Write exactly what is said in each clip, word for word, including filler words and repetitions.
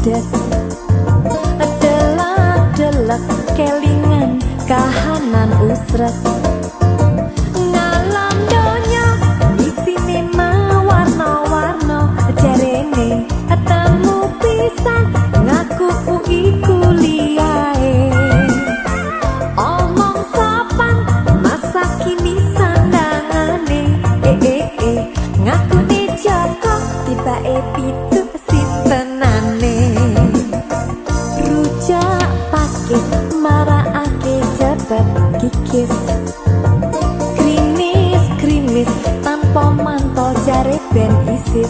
pedes. Delak-delak kelingan kahanan usret. Ngalam donya isine mawarna-warna, jarene temu pisan ngaku iku liyae. Omong sopan masa kini sandangane, eh eh eh ngakune Joko tibake pitu sintenane. Rujak pakis marakake cepet kikis. Krimis-krimis tanpa manto jare ben isis.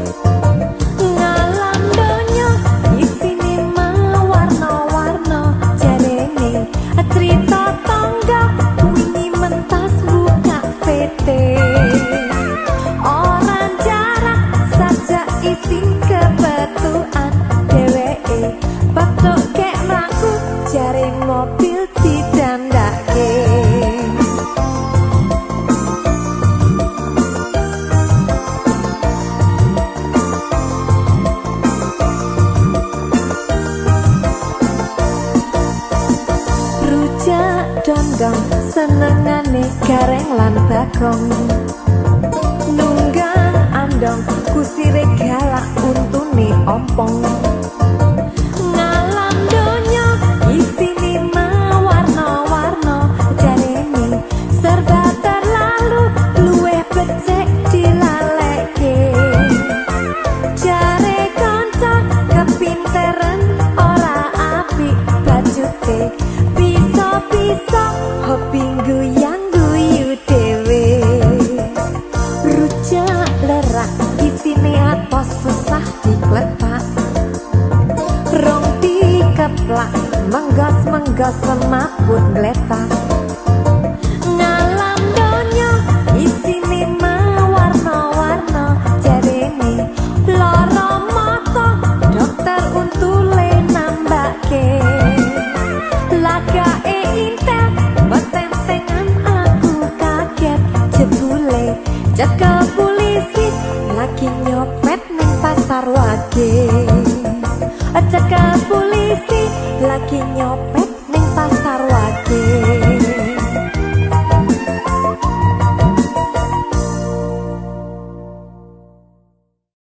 Ngalam donya isine mawarna-warna, jarene cerita tangga wingi mentas buka P T. Orang jarak saja isin kebetulan dheweke bakto kek mlaku jare mobil didandake. Rujak dondong senengane gareng lan bagong. Nunggang andong kusire galak untune ompong. Ngalam donya isine mawarna-warna, jarene serba terlalu luwih becik dilaleke. Jare kanca kepinteran ora apik bajute, bisa-bisa hobi guyang-guyu dhewe. Rujak lerak isine atos susah diklepak. Rong dikeplak menggos-menggos semaput gletak.